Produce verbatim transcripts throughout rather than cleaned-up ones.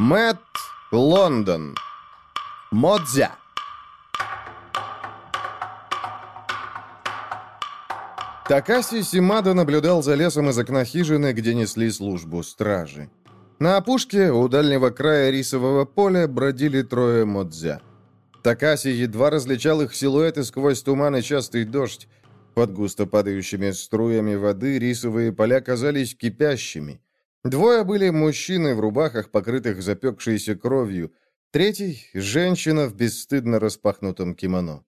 Мэтт, Лондон. Модзя. Такаси Симада наблюдал за лесом из окна хижины, где несли службу стражи. На опушке, у дальнего края рисового поля, бродили трое модзя. Такаси едва различал их силуэты сквозь туман и частый дождь. Под густо падающими струями воды рисовые поля казались кипящими. Двое были мужчины в рубахах, покрытых запекшейся кровью. Третий — женщина в бесстыдно распахнутом кимоно.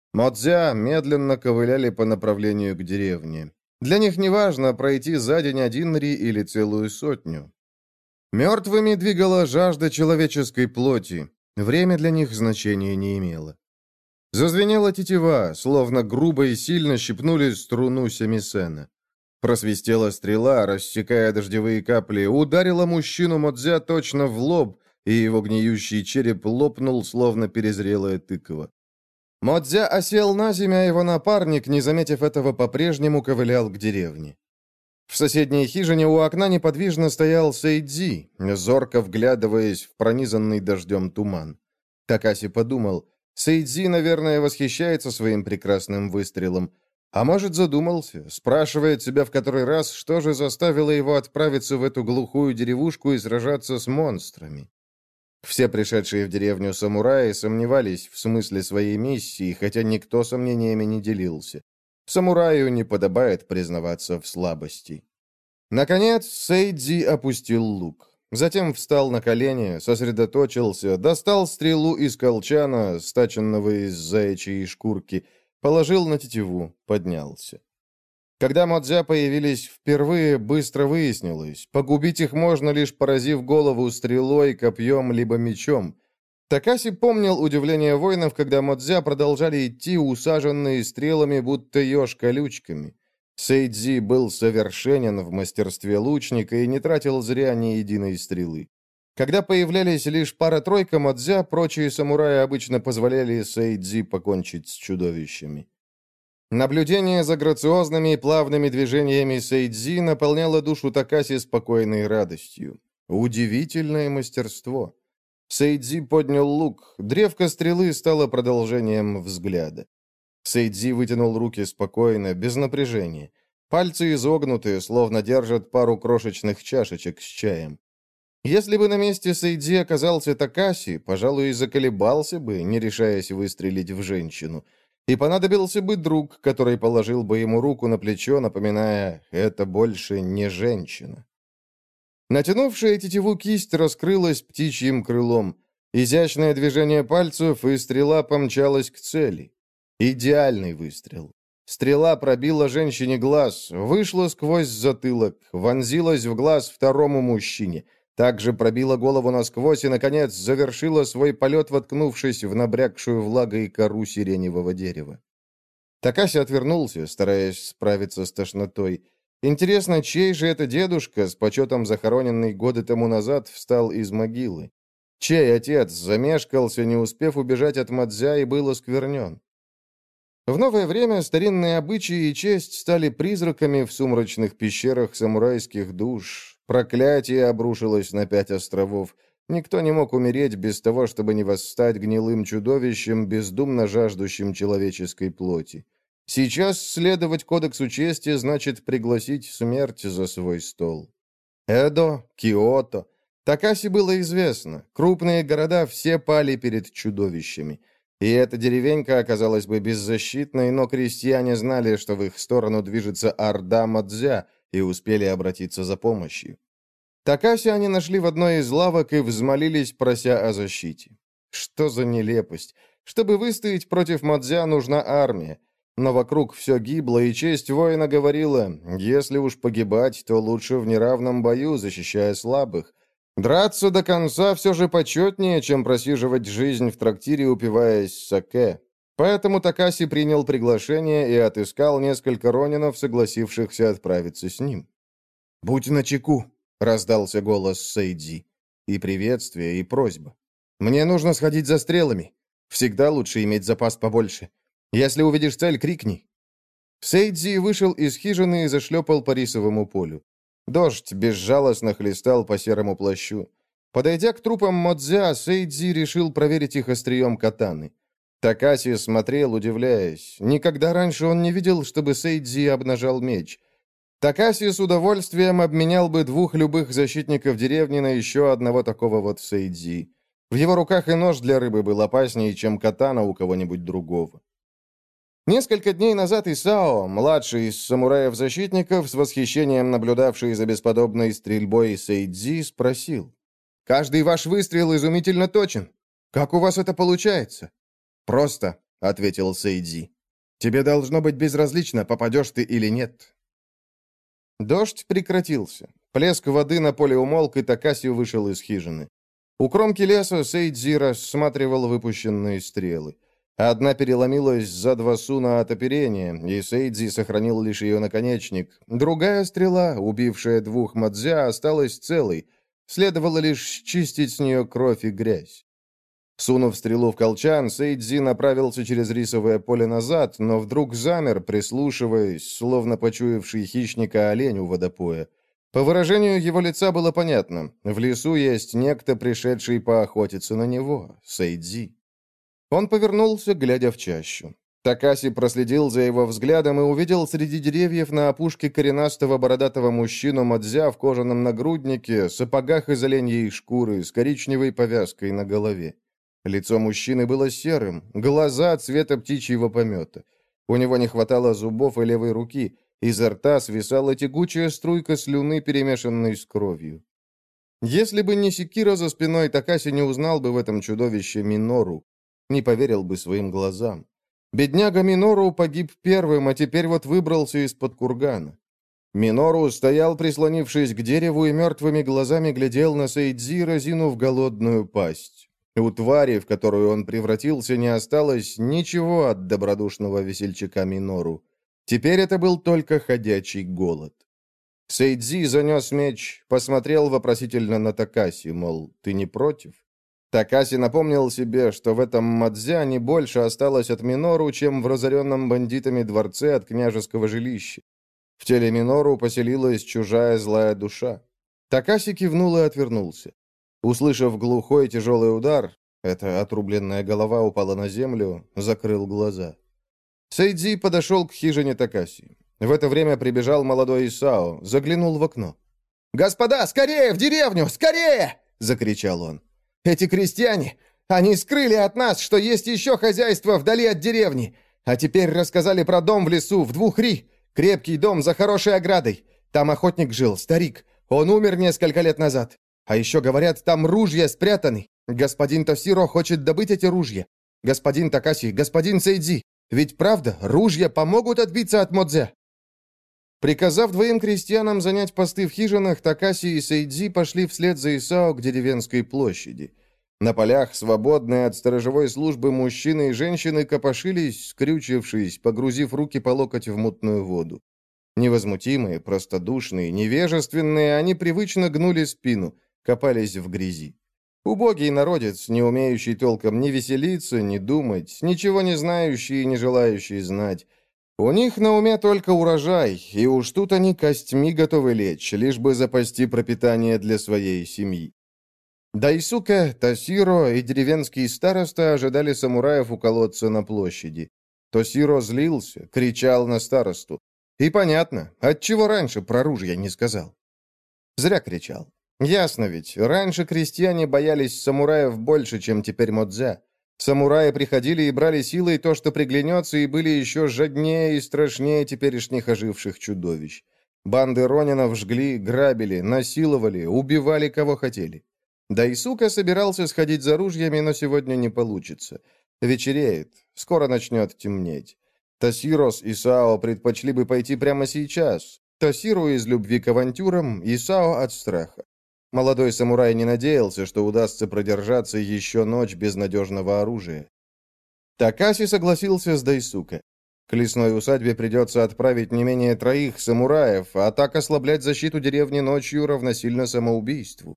Модзя медленно ковыляли по направлению к деревне. Для них не важно, пройти за день один ри или целую сотню. Мертвыми двигала жажда человеческой плоти. Время для них значения не имело. Зазвенела тетива, словно грубо и сильно щипнули струну семисена. Просвистела стрела, рассекая дождевые капли, ударила мужчину Модзя точно в лоб, и его гниющий череп лопнул, словно перезрелая тыква. Модзя осел на землю, а его напарник, не заметив этого, по-прежнему ковылял к деревне. В соседней хижине у окна неподвижно стоял Сэйдзи, зорко вглядываясь в пронизанный дождем туман. Такаси подумал, Сэйдзи, наверное, восхищается своим прекрасным выстрелом, а может, задумался, спрашивает себя в который раз, что же заставило его отправиться в эту глухую деревушку и сражаться с монстрами. Все пришедшие в деревню самураи сомневались в смысле своей миссии, хотя никто сомнениями не делился. Самураю не подобает признаваться в слабости. Наконец, Сэйдзи опустил лук. Затем встал на колени, сосредоточился, достал стрелу из колчана, стаченного из заячьей шкурки, положил на тетиву, поднялся. Когда модзя появились впервые, быстро выяснилось, погубить их можно, лишь поразив голову стрелой, копьем либо мечом. Такаси помнил удивление воинов, когда модзя продолжали идти, усаженные стрелами, будто еж колючками. Сэйдзи был совершенен в мастерстве лучника и не тратил зря ни единой стрелы. Когда появлялись лишь пара-тройка модзя, прочие самураи обычно позволяли Сэйдзи покончить с чудовищами. Наблюдение за грациозными и плавными движениями Сэйдзи наполняло душу Такаси спокойной радостью. Удивительное мастерство. Сэйдзи поднял лук, древко стрелы стало продолжением взгляда. Сэйдзи вытянул руки спокойно, без напряжения. Пальцы изогнутые, словно держат пару крошечных чашечек с чаем. Если бы на месте Сэйдзи оказался Такаси, пожалуй, и заколебался бы, не решаясь выстрелить в женщину. И понадобился бы друг, который положил бы ему руку на плечо, напоминая «это больше не женщина». Натянувшая тетиву кисть раскрылась птичьим крылом. Изящное движение пальцев, и стрела помчалась к цели. Идеальный выстрел. Стрела пробила женщине глаз, вышла сквозь затылок, вонзилась в глаз второму мужчине, также пробила голову насквозь и, наконец, завершила свой полет, воткнувшись в набрякшую влагой кору сиреневого дерева. Такаси отвернулся, стараясь справиться с тошнотой. Интересно, чей же это дедушка, с почетом захороненный годы тому назад, встал из могилы? Чей отец замешкался, не успев убежать от Модзя, и был осквернен? В новое время старинные обычаи и честь стали призраками в сумрачных пещерах самурайских душ. Проклятие обрушилось на пять островов. Никто не мог умереть без того, чтобы не восстать гнилым чудовищем, бездумно жаждущим человеческой плоти. Сейчас следовать кодексу чести значит пригласить смерть за свой стол. Эдо, Киото. Такаси было известно. Крупные города все пали перед чудовищами. И эта деревенька оказалась бы беззащитной, но крестьяне знали, что в их сторону движется орда Модзя, и успели обратиться за помощью. Такаси они нашли в одной из лавок и взмолились, прося о защите. Что за нелепость! Чтобы выстоять против Модзя, нужна армия. Но вокруг все гибло, и честь воина говорила, если уж погибать, то лучше в неравном бою, защищая слабых. Драться до конца все же почетнее, чем просиживать жизнь в трактире, упиваясь саке. Поэтому Такаси принял приглашение и отыскал несколько ронинов, согласившихся отправиться с ним. «Будь начеку», — раздался голос Сэйдзи. И приветствие, и просьба. «Мне нужно сходить за стрелами. Всегда лучше иметь запас побольше. Если увидишь цель, крикни». Сэйдзи вышел из хижины и зашлепал по рисовому полю. Дождь безжалостно хлестал по серому плащу. Подойдя к трупам Модзя, Сейдзи решил проверить их острием катаны. Такаси смотрел, удивляясь. Никогда раньше он не видел, чтобы Сейдзи обнажал меч. Такаси с удовольствием обменял бы двух любых защитников деревни на еще одного такого вот Сейдзи. В его руках и нож для рыбы был опаснее, чем катана у кого-нибудь другого. Несколько дней назад Исао, младший из самураев-защитников, с восхищением наблюдавший за бесподобной стрельбой Сейдзи, спросил: «Каждый ваш выстрел изумительно точен. Как у вас это получается?» «Просто», — ответил Сейдзи. «Тебе должно быть безразлично, попадешь ты или нет». Дождь прекратился. Плеск воды на поле умолк, и Такаси вышел из хижины. У кромки леса Сейдзи рассматривал выпущенные стрелы. Одна переломилась за два суна от оперения, и Сейдзи сохранил лишь ее наконечник. Другая стрела, убившая двух Модзя, осталась целой. Следовало лишь чистить с нее кровь и грязь. Сунув стрелу в колчан, Сейдзи направился через рисовое поле назад, но вдруг замер, прислушиваясь, словно почуявший хищника олень у водопоя. По выражению его лица было понятно: в лесу есть некто, пришедший поохотиться на него, Сейдзи. Он повернулся, глядя в чащу. Такаси проследил за его взглядом и увидел среди деревьев на опушке коренастого бородатого мужчину Модзя в кожаном нагруднике, сапогах из оленьей шкуры, с коричневой повязкой на голове. Лицо мужчины было серым, глаза цвета птичьего помета. У него не хватало зубов и левой руки, изо рта свисала тягучая струйка слюны, перемешанной с кровью. Если бы не секира за спиной, Такаси не узнал бы в этом чудовище Минору, не поверил бы своим глазам. Бедняга Минору погиб первым, а теперь вот выбрался из-под кургана. Минору стоял, прислонившись к дереву, и мертвыми глазами глядел на Сейдзи, разинув голодную пасть. У твари, в которую он превратился, не осталось ничего от добродушного весельчака Минору. Теперь это был только ходячий голод. Сейдзи занес меч, посмотрел вопросительно на Такаси, мол, ты не против? Такаси напомнил себе, что в этом Модзя не больше осталось от Минору, чем в разоренном бандитами дворце от княжеского жилища. В теле Минору поселилась чужая злая душа. Такаси кивнул и отвернулся. Услышав глухой тяжелый удар, эта отрубленная голова упала на землю, закрыл глаза. Сейдзи подошел к хижине Такаси. В это время прибежал молодой Исао, заглянул в окно. «Господа, скорее, в деревню, скорее!» — закричал он. «Эти крестьяне, они скрыли от нас, что есть еще хозяйство вдали от деревни, а теперь рассказали про дом в лесу, в двух ри, крепкий дом за хорошей оградой. Там охотник жил, старик, он умер несколько лет назад. А еще, говорят, там ружья спрятаны. Господин Тосиро хочет добыть эти ружья. Господин Такаси, господин Сейдзи, ведь правда, ружья помогут отбиться от Модзя?» Приказав двоим крестьянам занять посты в хижинах, Такаси и Сейдзи пошли вслед за Исао к деревенской площади. На полях, свободные от сторожевой службы, мужчины и женщины копошились, скрючившись, погрузив руки по локоть в мутную воду. Невозмутимые, простодушные, невежественные, они привычно гнули спину, копались в грязи. Убогий народец, не умеющий толком ни веселиться, ни думать, ничего не знающий и не желающий знать. У них на уме только урожай, и уж тут они костьми готовы лечь, лишь бы запасти пропитание для своей семьи. Дайсука, Тосиро и деревенский староста ожидали самураев у колодца на площади. Тосиро злился, кричал на старосту. И понятно, отчего раньше про ружья не сказал. Зря кричал. Ясно ведь, раньше крестьяне боялись самураев больше, чем теперь Модзя. Самураи приходили и брали силой то, что приглянется, и были еще жаднее и страшнее теперешних оживших чудовищ. Банды ронинов жгли, грабили, насиловали, убивали кого хотели. Дайсука собирался сходить за ружьями, но сегодня не получится. Вечереет, скоро начнет темнеть. Тосиро с Исао предпочли бы пойти прямо сейчас. Тосиро из любви к авантюрам, Исао от страха. Молодой самурай не надеялся, что удастся продержаться еще ночь без надежного оружия. Такаси согласился с Дайсука. К лесной усадьбе придется отправить не менее троих самураев, а так ослаблять защиту деревни ночью равносильно самоубийству.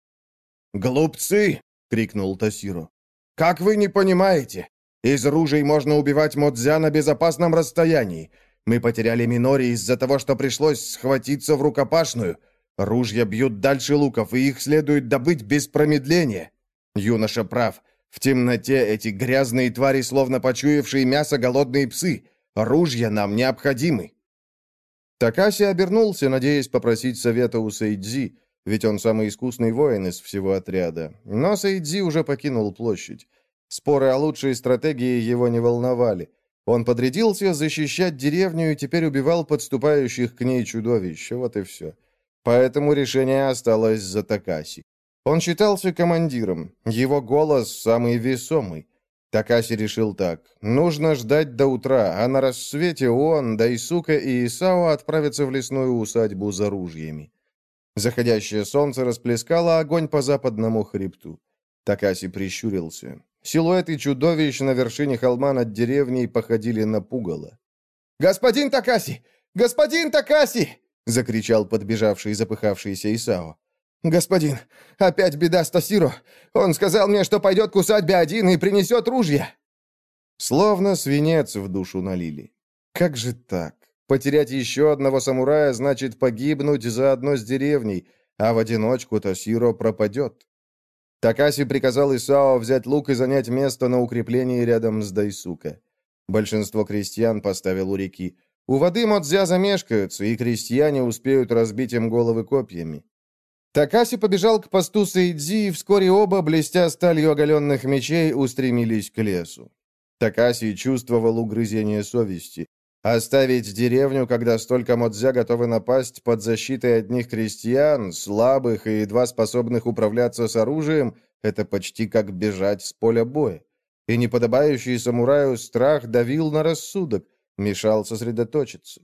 «Глупцы!» — крикнул Тосиро. «Как вы не понимаете? Из ружей можно убивать Модзя на безопасном расстоянии. Мы потеряли Минори из-за того, что пришлось схватиться в рукопашную. Ружья бьют дальше луков, и их следует добыть без промедления. Юноша прав. В темноте эти грязные твари, словно почуявшие мясо голодные псы. Ружья нам необходимы. Такаси обернулся, надеясь попросить совета у Сэйдзи, ведь он самый искусный воин из всего отряда. Но Сэйдзи уже покинул площадь. Споры о лучшей стратегии его не волновали. Он подрядился защищать деревню и теперь убивал подступающих к ней чудовищ. Вот и все. Поэтому решение осталось за Такаси. Он считался командиром. Его голос самый весомый. Такаси решил так. Нужно ждать до утра, а на рассвете он, Дайсука и Исао отправятся в лесную усадьбу за ружьями. Заходящее солнце расплескало огонь по западному хребту. Такаси прищурился. Силуэты чудовищ на вершине холма над деревней походили на пугало. «Господин Такаси! Господин Такаси!» — закричал подбежавший запыхавшийся Исао. «Господин, опять беда с Тосиро. Он сказал мне, что пойдет к усадьбе один и принесет ружья». Словно свинец в душу налили. Как же так? Потерять еще одного самурая значит погибнуть заодно с деревней, а в одиночку Тосиро пропадет. Такаси приказал Исао взять лук и занять место на укреплении рядом с Дайсука. Большинство крестьян поставил у реки. У воды Модзя замешкаются, и крестьяне успеют разбить им головы копьями. Такаси побежал к посту Сэйдзи, и вскоре оба, блестя сталью оголенных мечей, устремились к лесу. Такаси чувствовал угрызение совести. Оставить деревню, когда столько Модзя готовы напасть под защитой одних крестьян, слабых и едва способных управляться с оружием, это почти как бежать с поля боя. И неподобающий самураю страх давил на рассудок, мешал сосредоточиться.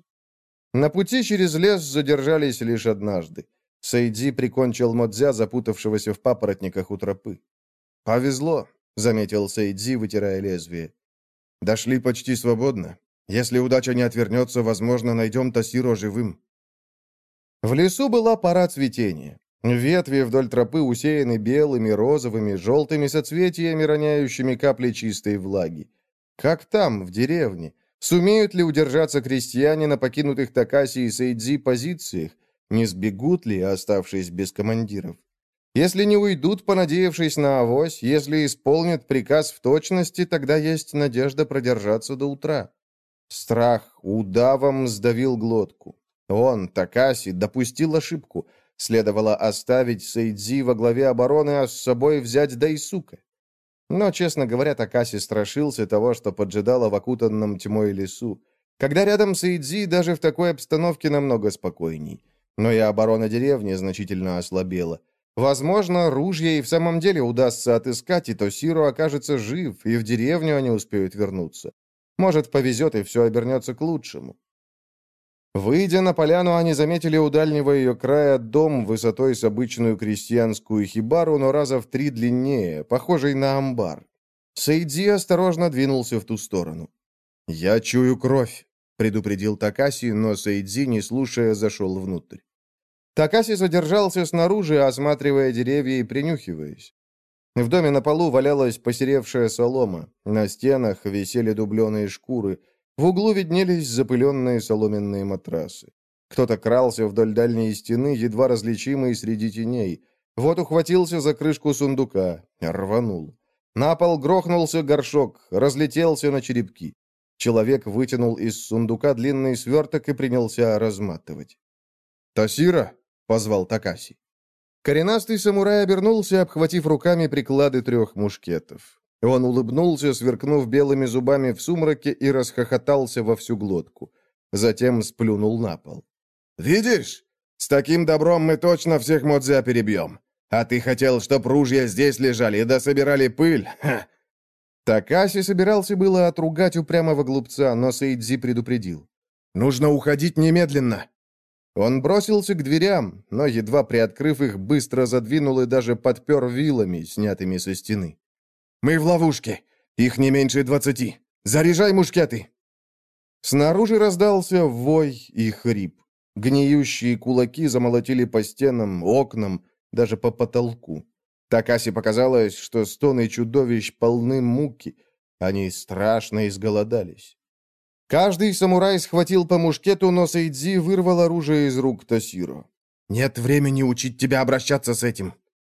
На пути через лес задержались лишь однажды. Сэйдзи прикончил Модзя, запутавшегося в папоротниках у тропы. «Повезло», — заметил Сэйдзи, вытирая лезвие. «Дошли почти свободно. Если удача не отвернется, возможно, найдем Тосиро живым». В лесу была пора цветения. Ветви вдоль тропы усеяны белыми, розовыми, желтыми соцветиями, роняющими капли чистой влаги. Как там, в деревне? Сумеют ли удержаться крестьяне на покинутых Такаси и Сэйдзи позициях? Не сбегут ли, оставшись без командиров? Если не уйдут, понадеявшись на авось, если исполнят приказ в точности, тогда есть надежда продержаться до утра. Страх удавом сдавил глотку. Он, Такаси, допустил ошибку. Следовало оставить Сэйдзи во главе обороны, а с собой взять Дайсука. Но, честно говоря, Такаси страшился того, что поджидало в окутанном тьмой лесу. Когда рядом Сэйдзи, даже в такой обстановке намного спокойней. Но и оборона деревни значительно ослабела. Возможно, ружья и в самом деле удастся отыскать, и Тосиро окажется жив, и в деревню они успеют вернуться. Может, повезет, и все обернется к лучшему. Выйдя на поляну, они заметили у дальнего ее края дом высотой с обычную крестьянскую хибару, но раза в три длиннее, похожий на амбар. Сэйдзи осторожно двинулся в ту сторону. «Я чую кровь», — предупредил Такаси, но Сэйдзи, не слушая, зашел внутрь. Такаси задержался снаружи, осматривая деревья и принюхиваясь. В доме на полу валялась посеревшая солома, на стенах висели дубленые шкуры, в углу виднелись запыленные соломенные матрасы. Кто-то крался вдоль дальней стены, едва различимый среди теней. Вот ухватился за крышку сундука, рванул. На пол грохнулся горшок, разлетелся на черепки. Человек вытянул из сундука длинный сверток и принялся разматывать. «Тосиро!» — позвал Такаси. Коренастый самурай обернулся, обхватив руками приклады трех мушкетов. Он улыбнулся, сверкнув белыми зубами в сумраке, и расхохотался во всю глотку. Затем сплюнул на пол. «Видишь? С таким добром мы точно всех Модзя перебьем. А ты хотел, чтоб ружья здесь лежали, да собирали пыль? Ха!» Такаси собирался было отругать упрямого глупца, но Сэйдзи предупредил. «Нужно уходить немедленно!» Он бросился к дверям, но, едва приоткрыв их, быстро задвинул и даже подпер вилами, снятыми со стены. «Мы в ловушке. Их не меньше двадцати. Заряжай мушкеты!» Снаружи раздался вой и хрип. Гниющие кулаки замолотили по стенам, окнам, даже по потолку. Такаси показалось, что стоны чудовищ полны муки. Они страшно изголодались. Каждый самурай схватил по мушкету, но Сэйдзи вырвал оружие из рук Тосиро. Нет времени учить тебя обращаться с этим».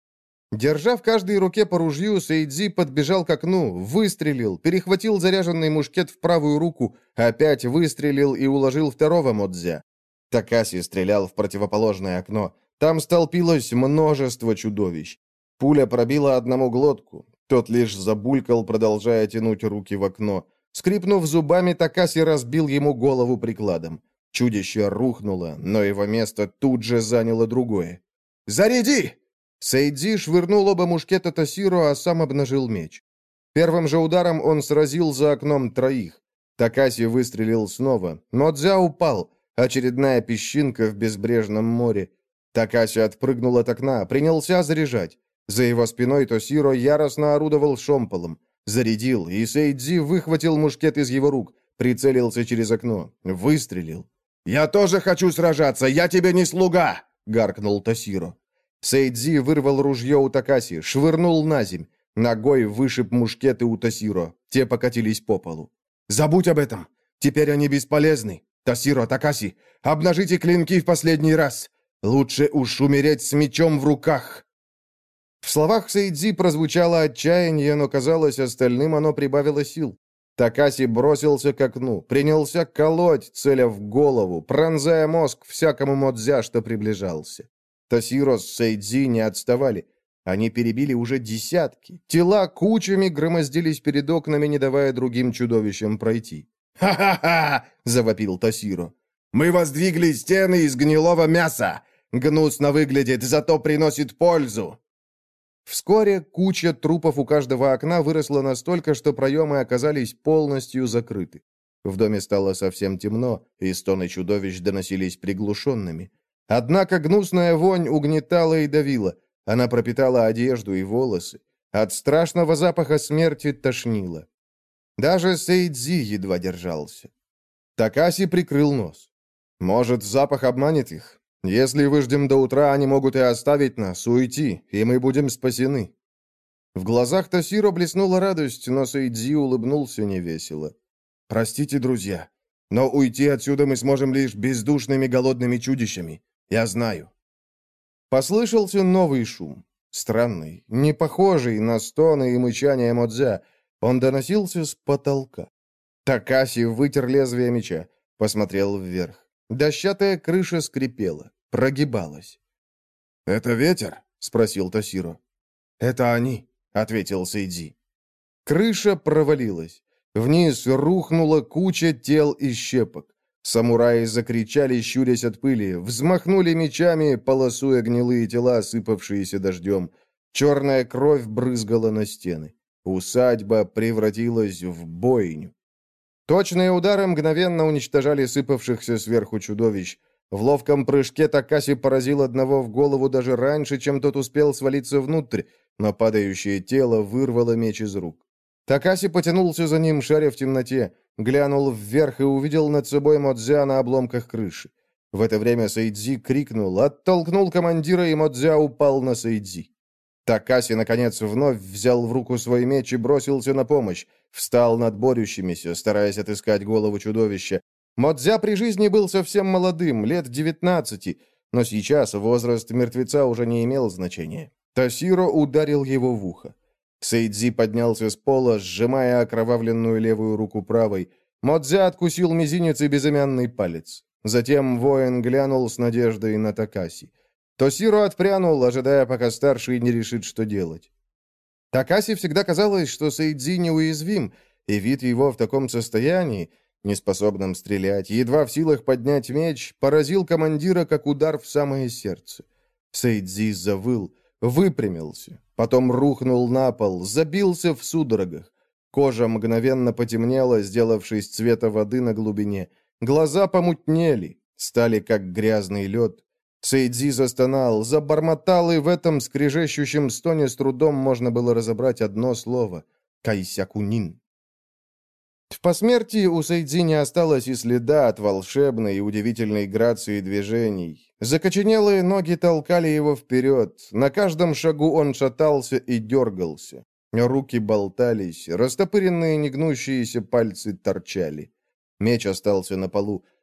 Держа в каждой руке по ружью, Сэйдзи подбежал к окну, выстрелил, перехватил заряженный мушкет в правую руку, опять выстрелил и уложил второго Модзя. Такаси стрелял в противоположное окно. Там столпилось множество чудовищ. Пуля пробила одному глотку. Тот лишь забулькал, продолжая тянуть руки в окно. Скрипнув зубами, Такаси разбил ему голову прикладом. Чудище рухнуло, но его место тут же заняло другое. «Заряди!» Сэйдзи швырнул оба мушкета Тосиро, а сам обнажил меч. Первым же ударом он сразил за окном троих. Такаси выстрелил снова. Модзя упал. Очередная песчинка в безбрежном море. Такаси отпрыгнул от окна, принялся заряжать. За его спиной Тосиро яростно орудовал шомполом. Зарядил, и Сэйдзи выхватил мушкет из его рук, прицелился через окно, выстрелил. «Я тоже хочу сражаться, я тебе не слуга!» — гаркнул Тосиро. Сэйдзи вырвал ружье у Такаси, швырнул на земь. Ногой вышиб мушкеты у Тосиро. Те покатились по полу. «Забудь об этом! Теперь они бесполезны! Тосиро, Такаси, обнажите клинки в последний раз! Лучше уж умереть с мечом в руках!» В словах Сэйдзи прозвучало отчаяние, но, казалось, остальным оно прибавило сил. Такаси бросился к окну, принялся колоть, целя в голову, пронзая мозг всякому Модзя, что приближался. Тосиро с Сэйдзи не отставали. Они перебили уже десятки. Тела кучами громоздились перед окнами, не давая другим чудовищам пройти. «Ха-ха-ха!» — завопил Тосиро. «Мы воздвигли стены из гнилого мяса! Гнусно выглядит, зато приносит пользу!» Вскоре куча трупов у каждого окна выросла настолько, что проемы оказались полностью закрыты. В доме стало совсем темно, и стоны чудовищ доносились приглушенными. Однако гнусная вонь угнетала и давила. Она пропитала одежду и волосы. От страшного запаха смерти тошнило. Даже Сэйдзи едва держался. Такаси прикрыл нос. «Может, запах обманет их? Если выждем до утра, они могут и оставить нас, уйти, и мы будем спасены». В глазах Тосиро блеснула радость, но Сэйдзи улыбнулся невесело. «Простите, друзья, но уйти отсюда мы сможем лишь бездушными голодными чудищами. Я знаю». Послышался новый шум. Странный, не похожий на стоны и мычание Модзя. Он доносился с потолка. Такаси вытер лезвие меча, посмотрел вверх. Дощатая крыша скрипела, прогибалась. «Это ветер?» — спросил Тосиро. «Это они», — ответил Сэйдзи. Крыша провалилась. Вниз рухнула куча тел и щепок. Самураи закричали, щурясь от пыли, взмахнули мечами, полосуя гнилые тела, осыпавшиеся дождем. Черная кровь брызгала на стены. Усадьба превратилась в бойню. Точные удары мгновенно уничтожали сыпавшихся сверху чудовищ. В ловком прыжке Такаси поразил одного в голову даже раньше, чем тот успел свалиться внутрь, но падающее тело вырвало меч из рук. Такаси потянулся за ним, шаря в темноте, глянул вверх и увидел над собой Модзя на обломках крыши. В это время Сэйдзи крикнул, оттолкнул командира, и Модзя упал на Сэйдзи. Такаси, наконец, вновь взял в руку свой меч и бросился на помощь. Встал над борющимися, стараясь отыскать голову чудовища. Модзя при жизни был совсем молодым, лет девятнадцати, но сейчас возраст мертвеца уже не имел значения. Тосиро ударил его в ухо. Сэйдзи поднялся с пола, сжимая окровавленную левую руку правой. Модзя откусил мизинец и безымянный палец. Затем воин глянул с надеждой на Такаси. Тосиро отпрянул, ожидая, пока старший не решит, что делать. Такаси всегда казалось, что Сэйдзи неуязвим, и вид его в таком состоянии, неспособном стрелять, едва в силах поднять меч, поразил командира, как удар в самое сердце. Сэйдзи завыл, выпрямился, потом рухнул на пол, забился в судорогах. Кожа мгновенно потемнела, сделавшись цвета воды на глубине. Глаза помутнели, стали как грязный лед. Сэйдзи застонал, забормотал, и в этом скрежещущем стоне с трудом можно было разобрать одно слово — «Кайсякунин». В посмертии у Сэйдзи не осталось и следа от волшебной и удивительной грации движений. Закоченелые ноги толкали его вперед, на каждом шагу он шатался и дергался. Руки болтались, растопыренные негнущиеся пальцы торчали. Меч остался на полу,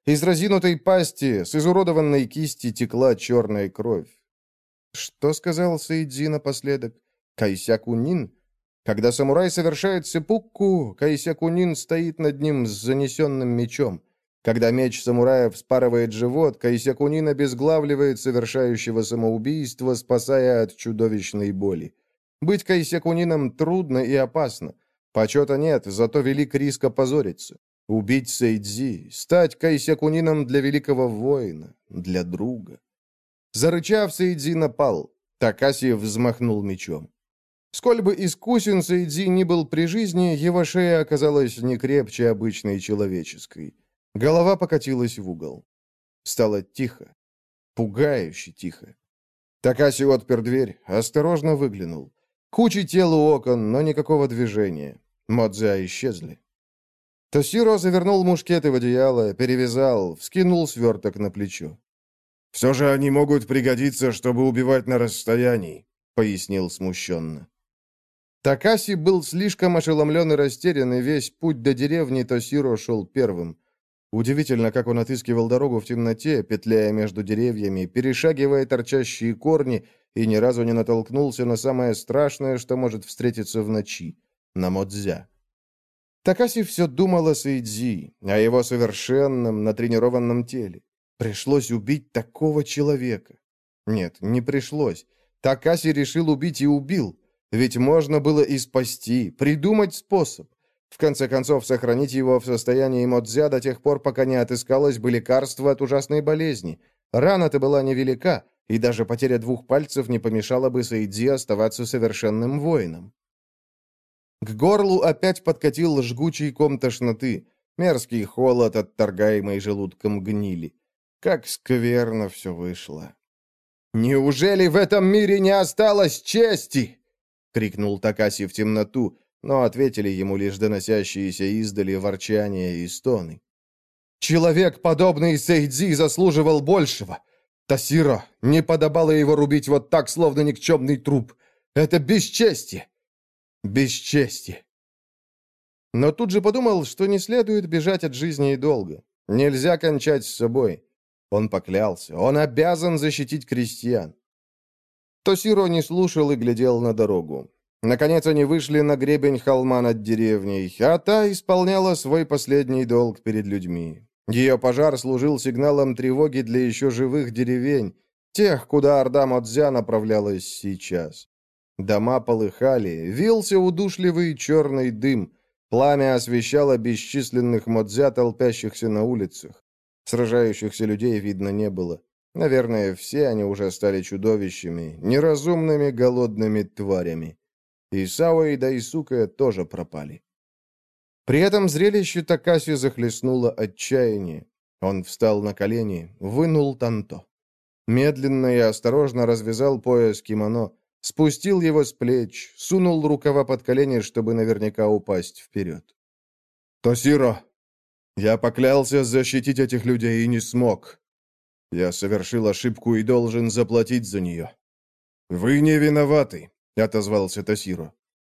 Из разинутой пасти с изуродованной кисти текла черная кровь. Что сказал Сэйдзи напоследок? Кайсякунин? Когда самурай совершает сеппуку, Кайсякунин стоит над ним с занесенным мечом. Когда меч самурая вспарывает живот, Кайсякунин обезглавливает совершающего самоубийство, спасая от чудовищной боли. Быть Кайсякунином трудно и опасно. Почета нет, зато велик риск опозориться. Убить Сэйдзи, стать Кайсякунином для великого воина, для друга. Зарычав, Сэйдзи напал. Такаси взмахнул мечом. Сколь бы искусен Сэйдзи ни был при жизни, его шея оказалась не крепче обычной человеческой. Голова покатилась в угол. Стало тихо. Пугающе тихо. Такаси отпер дверь, осторожно выглянул. Куча тел у окон, но никакого движения. Модзя исчезли. Тосиро завернул мушкеты в одеяло, перевязал, вскинул сверток на плечо. «Все же они могут пригодиться, чтобы убивать на расстоянии», — пояснил смущенно. Такаси был слишком ошеломлен и растерян, и весь путь до деревни Тосиро шел первым. Удивительно, как он отыскивал дорогу в темноте, петляя между деревьями, перешагивая торчащие корни, и ни разу не натолкнулся на самое страшное, что может встретиться в ночи — на Модзя. Такаси все думал о Сэйдзи, о его совершенном, натренированном теле. Пришлось убить такого человека. Нет, не пришлось. Такаси решил убить и убил. Ведь можно было и спасти, придумать способ. В конце концов, сохранить его в состоянии Модзя до тех пор, пока не отыскалось бы лекарство от ужасной болезни. Рана-то была невелика, и даже потеря двух пальцев не помешала бы Сэйдзи оставаться совершенным воином. К горлу опять подкатил жгучий ком тошноты, мерзкий холод, отторгаемый желудком гнили. Как скверно все вышло. «Неужели в этом мире не осталось чести?» — крикнул Такаси в темноту, но ответили ему лишь доносящиеся издали ворчания и стоны. «Человек, подобный Сэйдзи, заслуживал большего. Тосиро, не подобало его рубить вот так, словно никчемный труп. Это бесчестье! Бесчестье!» Но тут же подумал, что не следует бежать от жизни и долга. Нельзя кончать с собой. Он поклялся. Он обязан защитить крестьян. Тосиро не слушал и глядел на дорогу. Наконец они вышли на гребень холма над деревней, а та исполняла свой последний долг перед людьми. Ее пожар служил сигналом тревоги для еще живых деревень, тех, куда орда Модзя направлялась сейчас. Дома полыхали, вился удушливый черный дым, пламя освещало бесчисленных Модзя, толпящихся на улицах. Сражающихся людей видно не было. Наверное, все они уже стали чудовищами, неразумными голодными тварями. Исао и Дайсука тоже пропали. При этом зрелище Такаси захлестнуло отчаяние. Он встал на колени, вынул танто. Медленно и осторожно развязал пояс кимоно, спустил его с плеч, сунул рукава под колени, чтобы наверняка упасть вперед. «Тосиро, я поклялся защитить этих людей и не смог. Я совершил ошибку и должен заплатить за нее». «Вы не виноваты», — отозвался Тосиро.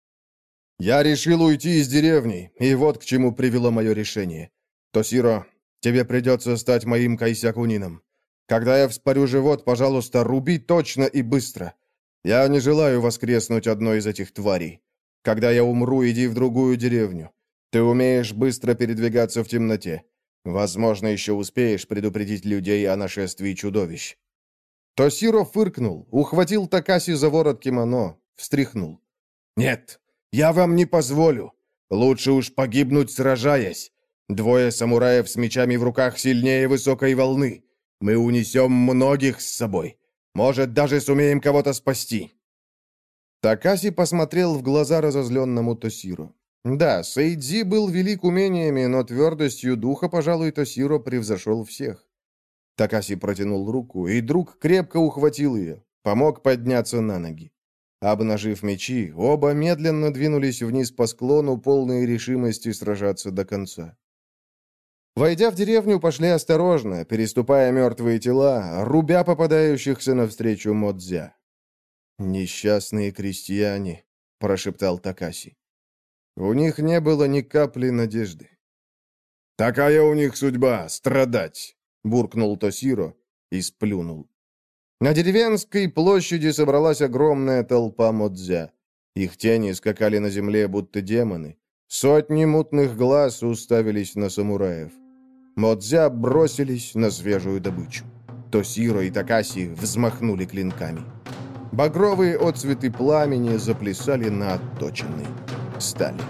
«Я решил уйти из деревни, и вот к чему привело мое решение. Тосиро, тебе придется стать моим Кайсякунином. Когда я вспорю живот, пожалуйста, руби точно и быстро. Я не желаю воскреснуть одной из этих тварей. Когда я умру, иди в другую деревню. Ты умеешь быстро передвигаться в темноте. Возможно, еще успеешь предупредить людей о нашествии чудовищ». Тосиро фыркнул, ухватил Такаси за ворот кимоно, встряхнул. «Нет, я вам не позволю. Лучше уж погибнуть, сражаясь. Двое самураев с мечами в руках сильнее высокой волны. Мы унесем многих с собой. Может, даже сумеем кого-то спасти». Такаси посмотрел в глаза разозленному Тосиро. Да, Сэйдзи был велик умениями, но твердостью духа, пожалуй, Тосиро превзошел всех. Такаси протянул руку, и друг крепко ухватил ее, помог подняться на ноги. Обнажив мечи, оба медленно двинулись вниз по склону, полной решимости сражаться до конца. Войдя в деревню, пошли осторожно, переступая мертвые тела, рубя попадающихся навстречу Модзя. «Несчастные крестьяне», — прошептал Такаси. У них не было ни капли надежды. «Такая у них судьба — страдать», — буркнул Тосиро и сплюнул. На деревенской площади собралась огромная толпа модзя. Их тени скакали на земле, будто демоны. Сотни мутных глаз уставились на самураев. Модзя бросились на свежую добычу. Тосиро и Такаси взмахнули клинками. Багровые отцветы пламени заплясали на отточенной стали.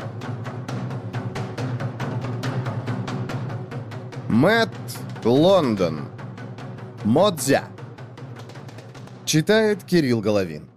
Мэтт Лондон. Модзя. Читает Кирилл Головин.